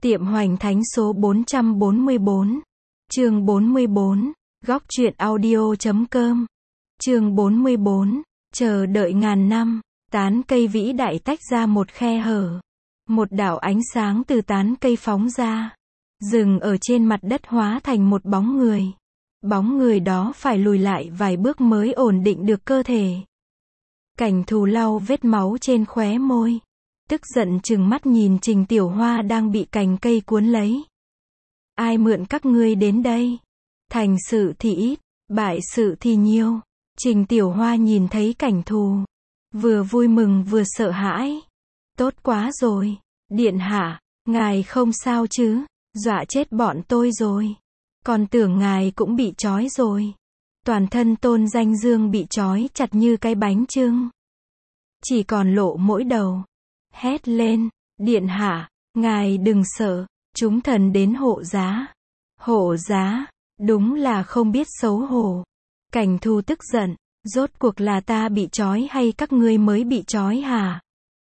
Tiệm Hoành Thánh số 444. Chương 44. Góc truyện audio.com. Chương 44. Chờ đợi ngàn năm. Tán cây vĩ đại tách ra một khe hở. Một đạo ánh sáng từ tán cây phóng ra. Dừng ở trên mặt đất hóa thành một bóng người. Bóng người đó phải lùi lại vài bước mới ổn định được cơ thể. Cảnh Thù lau vết máu trên khóe môi. Tức giận trừng mắt nhìn Trình Tiểu Hoa đang bị cành cây cuốn lấy. Ai mượn các ngươi đến đây? Thành sự thì ít, bại sự thì nhiều. Trình Tiểu Hoa nhìn thấy Cảnh Thù. Vừa vui mừng vừa sợ hãi. Tốt quá rồi. Điện hạ, ngài không sao chứ? Dọa chết bọn tôi rồi. Còn tưởng ngài cũng bị trói rồi. Toàn thân Tôn Danh Dương bị trói chặt như cái bánh chưng. Chỉ còn lộ mỗi đầu. Hét lên, điện hạ, ngài đừng sợ, chúng thần đến hộ giá. Hộ giá, đúng là không biết xấu hổ. Cảnh Thù tức giận, rốt cuộc là ta bị trói hay các ngươi mới bị trói hả?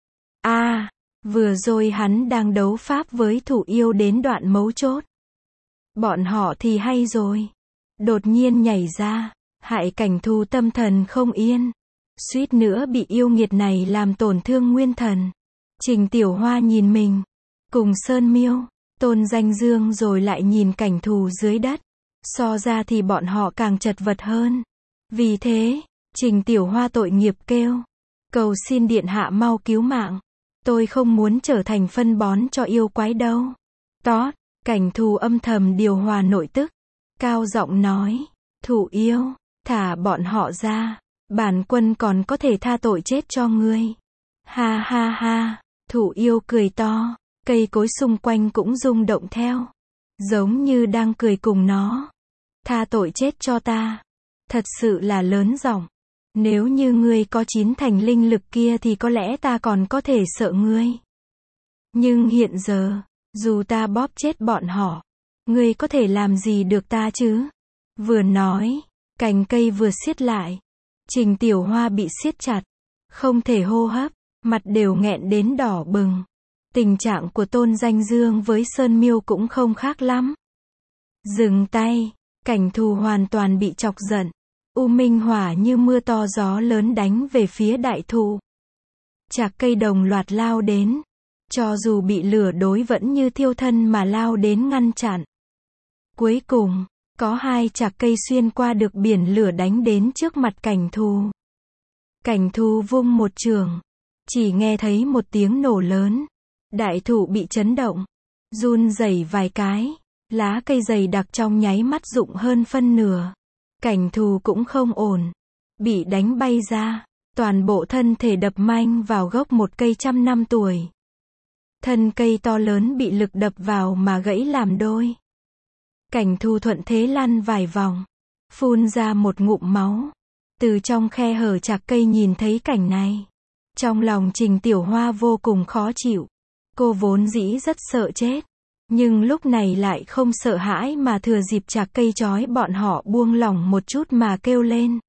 Vừa rồi hắn đang đấu pháp với thủ yêu đến đoạn mấu chốt. Bọn họ thì hay rồi. Đột nhiên nhảy ra, hại Cảnh Thù tâm thần không yên. Suýt nữa bị yêu nghiệt này làm tổn thương nguyên thần. Trình Tiểu Hoa nhìn mình, cùng Sơn Miêu, Tôn Danh Dương rồi lại nhìn Cảnh Thù dưới đất. So ra thì bọn họ càng chật vật hơn. Vì thế, Trình Tiểu Hoa tội nghiệp kêu. Cầu xin điện hạ mau cứu mạng. Tôi không muốn trở thành phân bón cho yêu quái đâu. Tót, Cảnh Thù âm thầm điều hòa nội tức. Cao giọng nói, thủ yêu, thả bọn họ ra. Bản quân còn có thể tha tội chết cho ngươi. Ha ha ha. Thủ yêu cười to, cây cối xung quanh cũng rung động theo. Giống như đang cười cùng nó. Tha tội chết cho ta. Thật sự là lớn giọng. Nếu như ngươi có 9 thành linh lực kia thì có lẽ ta còn có thể sợ ngươi. Nhưng hiện giờ, dù ta bóp chết bọn họ, ngươi có thể làm gì được ta chứ? Vừa nói, cành cây vừa siết lại. Trình Tiểu Hoa bị siết chặt, không thể hô hấp. Mặt đều nghẹn đến đỏ bừng. Tình trạng của Tôn Danh Dương với Sơn Miêu cũng không khác lắm. Dừng tay, Cảnh Thù hoàn toàn bị chọc giận. U minh hỏa như mưa to gió lớn đánh về phía đại thụ. Chạc cây đồng loạt lao đến. Cho dù bị lửa đối vẫn như thiêu thân mà lao đến ngăn chặn. Cuối cùng, có 2 chạc cây xuyên qua được biển lửa đánh đến trước mặt Cảnh Thù. Cảnh Thù vung một chưởng. Chỉ nghe thấy một tiếng nổ lớn. Đại thụ bị chấn động. Run rẩy vài cái. Lá cây dày đặc trong nháy mắt rụng hơn phân nửa. Cảnh Thù cũng không ổn. Bị đánh bay ra. Toàn bộ thân thể đập manh vào gốc một cây 100 năm tuổi. Thân cây to lớn bị lực đập vào mà gãy làm đôi. Cảnh Thù thuận thế lăn vài vòng. Phun ra một ngụm máu. Từ trong khe hở chạc cây nhìn thấy cảnh này. Trong lòng Trình Tiểu Hoa vô cùng khó chịu. Cô vốn dĩ rất sợ chết. Nhưng lúc này lại không sợ hãi mà thừa dịp chạc cây trói bọn họ buông lỏng một chút mà kêu lên.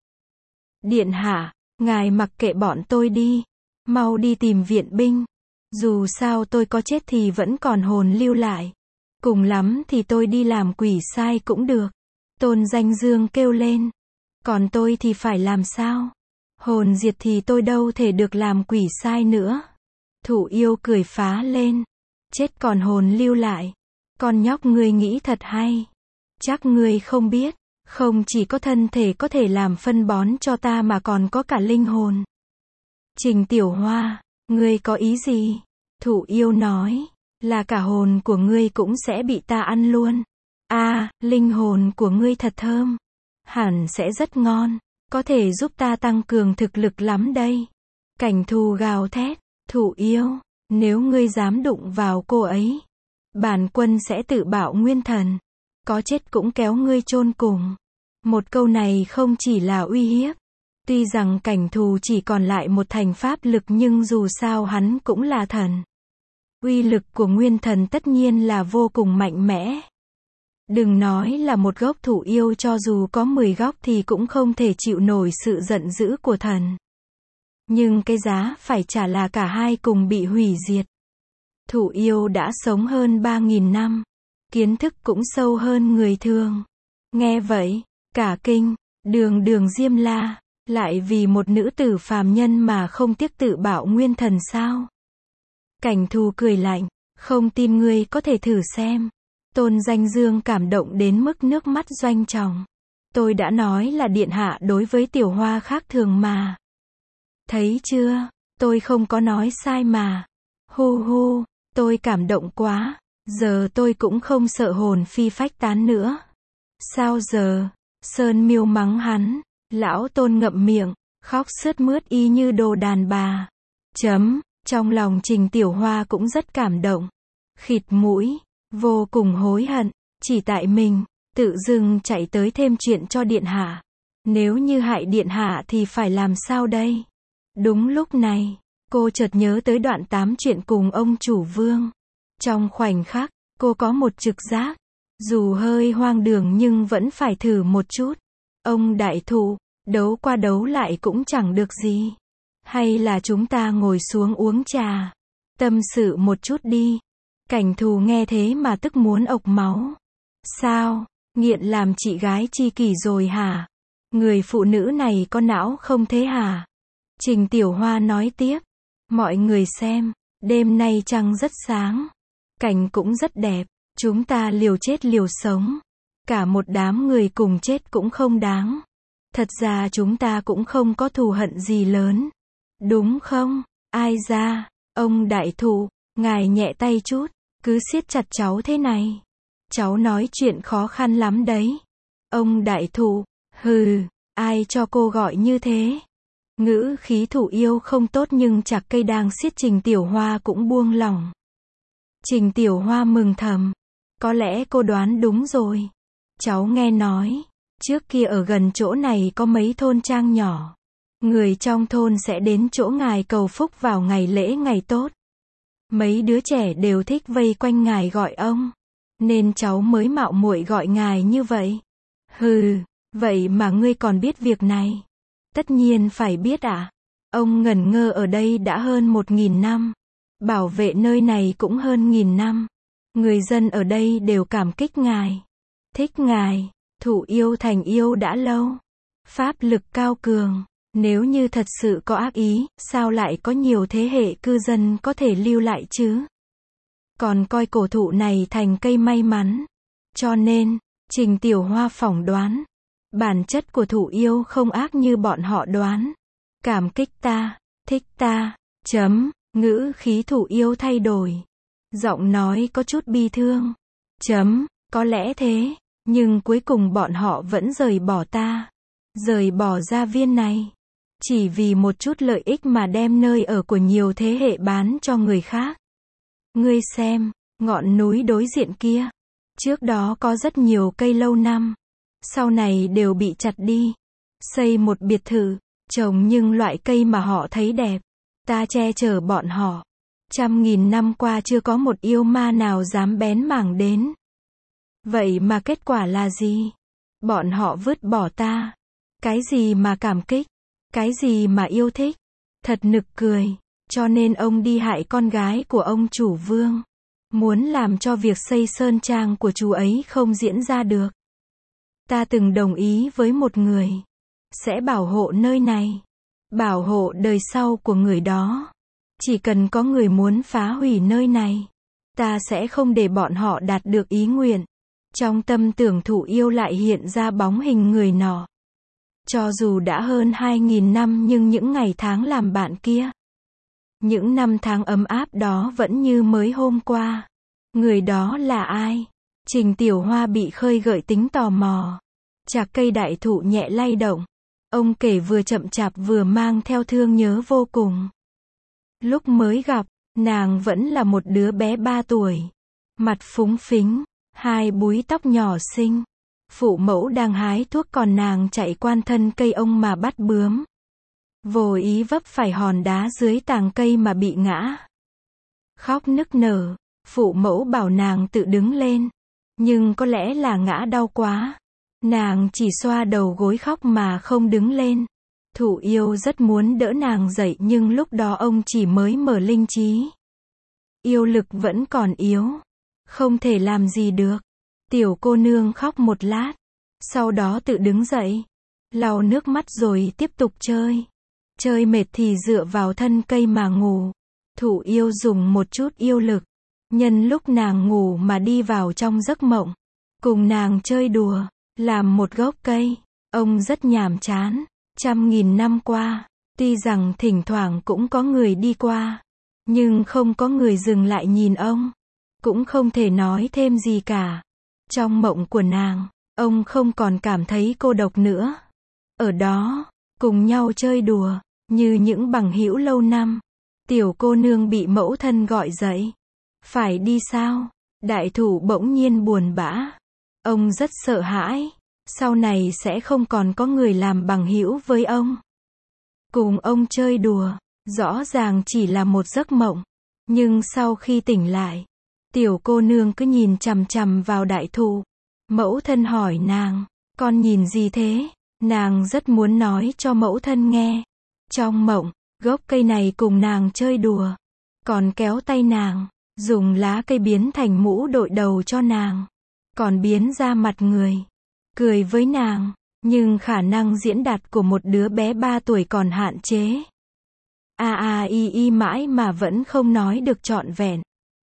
Điện hạ, ngài mặc kệ bọn tôi đi. Mau đi tìm viện binh. Dù sao tôi có chết thì vẫn còn hồn lưu lại. Cùng lắm thì tôi đi làm quỷ sai cũng được. Tôn Danh Dương kêu lên. Còn tôi thì phải làm sao? Hồn diệt thì tôi đâu thể được làm quỷ sai nữa. Thủ yêu cười phá lên. Chết còn hồn lưu lại. Con nhóc ngươi nghĩ thật hay. Chắc ngươi không biết. Không chỉ có thân thể có thể làm phân bón cho ta mà còn có cả linh hồn. Trình Tiểu Hoa, ngươi có ý gì? Thủ yêu nói. Là cả hồn của ngươi cũng sẽ bị ta ăn luôn. Linh hồn của ngươi thật thơm. Hẳn sẽ rất ngon. Có thể giúp ta tăng cường thực lực lắm đây. Cảnh Thù gào thét. Thủ yêu, nếu ngươi dám đụng vào cô ấy, bản quân sẽ tự bạo nguyên thần. Có chết cũng kéo ngươi chôn cùng. Một câu này không chỉ là uy hiếp. Tuy rằng Cảnh Thù chỉ còn lại một thành pháp lực nhưng dù sao hắn cũng là thần. Uy lực của nguyên thần tất nhiên là vô cùng mạnh mẽ. Đừng nói là một gốc thủ yêu, cho dù có 10 gốc thì cũng không thể chịu nổi sự giận dữ của thần. Nhưng cái giá phải trả là cả hai cùng bị hủy diệt. Thụ yêu đã sống hơn 3.000 năm. Kiến thức cũng sâu hơn người thường. Nghe vậy, cả kinh, đường đường Diêm La, lại vì một nữ tử phàm nhân mà không tiếc tự bạo nguyên thần sao? Cảnh Thù cười lạnh, không tin ngươi có thể thử xem. Tôn Danh Dương cảm động đến mức nước mắt doanh tròng. Tôi đã nói là điện hạ đối với Tiểu Hoa khác thường mà. Thấy chưa, tôi không có nói sai mà. Hu hu, tôi cảm động quá, giờ tôi cũng không sợ hồn phi phách tán nữa. Sao giờ? Sơn Miêu mắng hắn, lão Tôn ngậm miệng, khóc sướt mướt y như đồ đàn bà. Trong lòng Trình Tiểu Hoa cũng rất cảm động. Khịt mũi, vô cùng hối hận, chỉ tại mình, tự dưng chạy tới thêm chuyện cho điện hạ. Nếu như hại điện hạ thì phải làm sao đây? Đúng lúc này, cô chợt nhớ tới đoạn 8 chuyện cùng ông chủ Vương. Trong khoảnh khắc, cô có một trực giác, dù hơi hoang đường nhưng vẫn phải thử một chút. Ông đại thụ, đấu qua đấu lại cũng chẳng được gì. Hay là chúng ta ngồi xuống uống trà, tâm sự một chút đi. Cảnh Thù nghe thế mà tức muốn ộc máu. Sao, nghiện làm chị gái chi kỷ rồi hả? Người phụ nữ này có não không thế hả? Trình Tiểu Hoa nói tiếp. Mọi người xem, đêm nay trăng rất sáng. Cảnh cũng rất đẹp. Chúng ta liều chết liều sống. Cả một đám người cùng chết cũng không đáng. Thật ra chúng ta cũng không có thù hận gì lớn. Đúng không? Ai ra, ông đại thụ, ngài nhẹ tay chút, cứ siết chặt cháu thế này. Cháu nói chuyện khó khăn lắm đấy. Ông đại thụ, hừ, ai cho cô gọi như thế? Ngữ khí Thụ yêu không tốt nhưng chặt cây đang siết Trình Tiểu Hoa cũng buông lỏng. Trình Tiểu Hoa mừng thầm. Có lẽ cô đoán đúng rồi. Cháu nghe nói, trước kia ở gần chỗ này có mấy thôn trang nhỏ. Người trong thôn sẽ đến chỗ ngài cầu phúc vào ngày lễ ngày tốt. Mấy đứa trẻ đều thích vây quanh ngài gọi ông. Nên cháu mới mạo muội gọi ngài như vậy. Hừ, vậy mà ngươi còn biết việc này. Tất nhiên phải biết ạ. Ông ngẩn ngơ ở đây đã hơn 1.000 năm. Bảo vệ nơi này cũng hơn 1.000 năm. Người dân ở đây đều cảm kích ngài. Thích ngài. Thụ yêu thành yêu đã lâu. Pháp lực cao cường. Nếu như thật sự có ác ý, sao lại có nhiều thế hệ cư dân có thể lưu lại chứ? Còn coi cổ thụ này thành cây may mắn. Cho nên, Trình Tiểu Hoa phỏng đoán. Bản chất của Thụ yêu không ác như bọn họ đoán. Cảm kích ta, thích ta, ngữ khí Thụ yêu thay đổi. Giọng nói có chút bi thương. Có lẽ thế, nhưng cuối cùng bọn họ vẫn rời bỏ ta. Rời bỏ gia viên này. Chỉ vì một chút lợi ích mà đem nơi ở của nhiều thế hệ bán cho người khác. Ngươi xem, ngọn núi đối diện kia. Trước đó có rất nhiều cây lâu năm. Sau này đều bị chặt đi. Xây một biệt thự, trồng nhưng loại cây mà họ thấy đẹp. Ta che chở bọn họ. 100.000 năm qua chưa có một yêu ma nào dám bén mảng đến. Vậy mà kết quả là gì? Bọn họ vứt bỏ ta. Cái gì mà cảm kích? Cái gì mà yêu thích? Thật nực cười. Cho nên ông đi hại con gái của ông chủ Vương. Muốn làm cho việc xây sơn trang của chú ấy không diễn ra được. Ta từng đồng ý với một người. Sẽ bảo hộ nơi này. Bảo hộ đời sau của người đó. Chỉ cần có người muốn phá hủy nơi này. Ta sẽ không để bọn họ đạt được ý nguyện. Trong tâm tưởng Thụ yêu lại hiện ra bóng hình người nọ. Cho dù đã hơn 2.000 năm nhưng những ngày tháng làm bạn kia. Những năm tháng ấm áp đó vẫn như mới hôm qua. Người đó là ai? Trình Tiểu Hoa bị khơi gợi tính tò mò. Chạc cây đại thụ nhẹ lay động. Ông kể vừa chậm chạp vừa mang theo thương nhớ vô cùng. Lúc mới gặp, nàng vẫn là một đứa bé 3 tuổi. Mặt phúng phính, 2 búi tóc nhỏ xinh. Phụ mẫu đang hái thuốc còn nàng chạy quan thân cây ông mà bắt bướm. Vô ý vấp phải hòn đá dưới tàng cây mà bị ngã. Khóc nức nở, phụ mẫu bảo nàng tự đứng lên. Nhưng có lẽ là ngã đau quá. Nàng chỉ xoa đầu gối khóc mà không đứng lên. Thụ yêu rất muốn đỡ nàng dậy nhưng lúc đó ông chỉ mới mở linh trí. yêu lực vẫn còn yếu. Không thể làm gì được. Tiểu cô nương khóc một lát. Sau đó tự đứng dậy. Lau nước mắt rồi tiếp tục chơi. Chơi mệt thì dựa vào thân cây mà ngủ. Thụ yêu dùng một chút yêu lực. Nhân lúc nàng ngủ mà đi vào trong giấc mộng. Cùng nàng chơi đùa. Làm một gốc cây. Ông rất nhàm chán. 100.000 năm qua. Tuy rằng thỉnh thoảng cũng có người đi qua. Nhưng không có người dừng lại nhìn ông. Cũng không thể nói thêm gì cả. Trong mộng của nàng, ông không còn cảm thấy cô độc nữa. Ở đó, cùng nhau chơi đùa, như những bằng hữu lâu năm. Tiểu cô nương bị mẫu thân gọi dậy. Phải đi sao? Đại thụ bỗng nhiên buồn bã. Ông rất sợ hãi. Sau này sẽ không còn có người làm bằng hữu với ông. Cùng ông chơi đùa, rõ ràng chỉ là một giấc mộng. Nhưng sau khi tỉnh lại, tiểu cô nương cứ nhìn chằm chằm vào đại thụ. Mẫu thân hỏi nàng, con nhìn gì thế? Nàng rất muốn nói cho mẫu thân nghe. Trong mộng, gốc cây này cùng nàng chơi đùa. Còn kéo tay nàng, dùng lá cây biến thành mũ đội đầu cho nàng. Còn biến ra mặt người. Cười với nàng. Nhưng khả năng diễn đạt của một đứa bé 3 tuổi còn hạn chế. Y mãi mà vẫn không nói được trọn vẹn.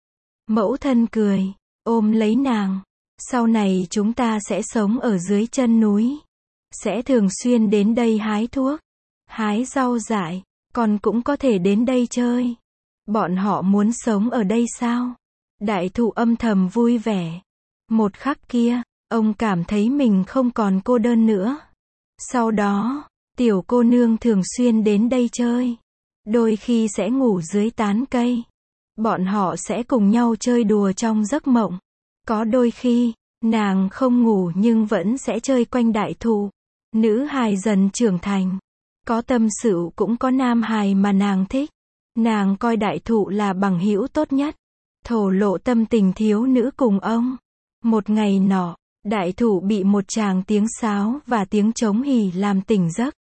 Mẫu thân cười, ôm lấy nàng. Sau này chúng ta sẽ sống ở dưới chân núi. Sẽ thường xuyên đến đây hái thuốc, hái rau dại. Con cũng có thể đến đây chơi. Bọn họ muốn sống ở đây sao? Đại thụ âm thầm vui vẻ. Một khắc kia, ông cảm thấy mình không còn cô đơn nữa. Sau đó, tiểu cô nương thường xuyên đến đây chơi. Đôi khi sẽ ngủ dưới tán cây. Bọn họ sẽ cùng nhau chơi đùa trong giấc mộng. Có đôi khi, nàng không ngủ nhưng vẫn sẽ chơi quanh đại thụ. Nữ hài dần trưởng thành. Có tâm sự cũng có nam hài mà nàng thích. Nàng coi đại thụ là bằng hữu tốt nhất. Thổ lộ tâm tình thiếu nữ cùng ông. Một ngày nọ, đại thụ bị một tràng tiếng sáo và tiếng trống hỉ làm tỉnh giấc.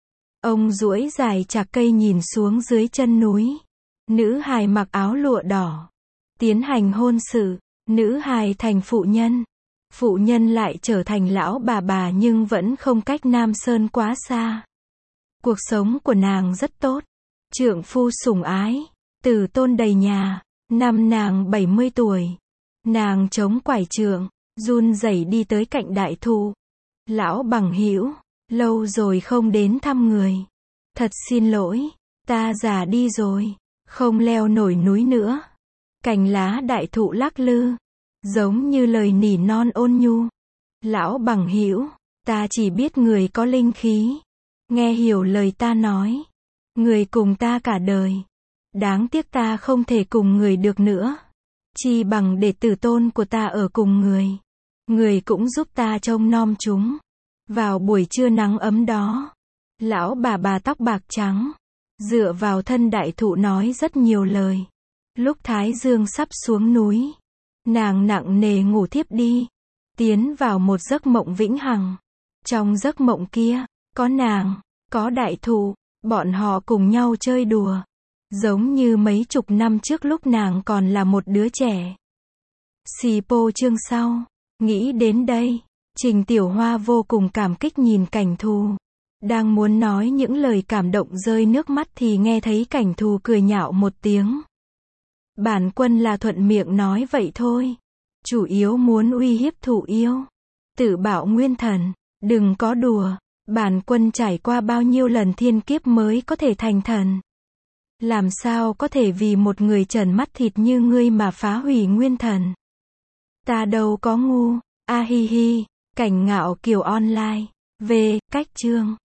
Ông duỗi dài chạc cây nhìn xuống dưới chân núi. Nữ hài mặc áo lụa đỏ. Tiến hành hôn sự. Nữ hài thành phụ nhân. Phụ nhân lại trở thành lão bà nhưng vẫn không cách Nam Sơn quá xa. Cuộc sống của nàng rất tốt. Trượng phu sủng ái. Tử tôn đầy nhà. Năm nàng 70 tuổi. Nàng chống quải trượng, run rẩy đi tới cạnh đại thụ. Lão bằng hữu, lâu rồi không đến thăm người. Thật xin lỗi, ta già đi rồi, không leo nổi núi nữa. Cành lá đại thụ lắc lư, giống như lời nỉ non ôn nhu. Lão bằng hữu, ta chỉ biết người có linh khí. Nghe hiểu lời ta nói. Người cùng ta cả đời. Đáng tiếc ta không thể cùng người được nữa. Chi bằng để tử tôn của ta ở cùng người. Người cũng giúp ta trông nom chúng. Vào buổi trưa nắng ấm đó, lão bà tóc bạc trắng, dựa vào thân đại thụ nói rất nhiều lời. Lúc thái dương sắp xuống núi, nàng nặng nề ngủ thiếp đi, tiến vào một giấc mộng vĩnh hằng. Trong giấc mộng kia, có nàng, có đại thụ, bọn họ cùng nhau chơi đùa. Giống như mấy chục năm trước lúc nàng còn là một đứa trẻ. Sipo chương sau. Nghĩ đến đây, Trình Tiểu Hoa vô cùng cảm kích nhìn Cảnh Thù. Đang muốn nói những lời cảm động rơi nước mắt thì nghe thấy Cảnh Thù cười nhạo một tiếng. Bản quân là thuận miệng nói vậy thôi. Chủ yếu muốn uy hiếp Thụ yêu. Tự bảo nguyên thần, đừng có đùa. Bản quân trải qua bao nhiêu lần thiên kiếp mới có thể thành thần. Làm sao có thể vì một người trần mắt thịt như ngươi mà phá hủy nguyên thần. Ta đâu có ngu. Hi. Cảnh Ngạo Kiều online. Về, cách chương.